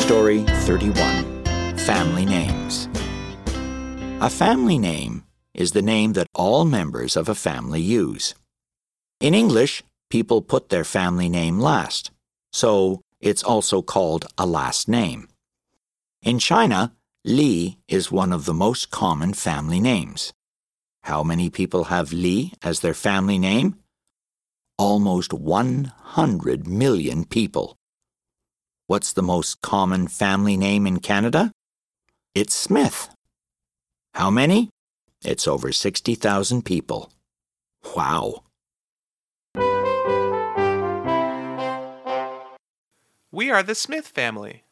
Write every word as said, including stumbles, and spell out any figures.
Story thirty-one, Family Names. A family name is the name that all members of a family use. In English, people put their family name last, so it's also called a last name. In China, Li is one of the most common family names. How many people have Li as their family name? Almost one hundred million people. What's the most common family name in Canada? It's Smith. How many? It's over sixty thousand people. Wow! We are the Smith family.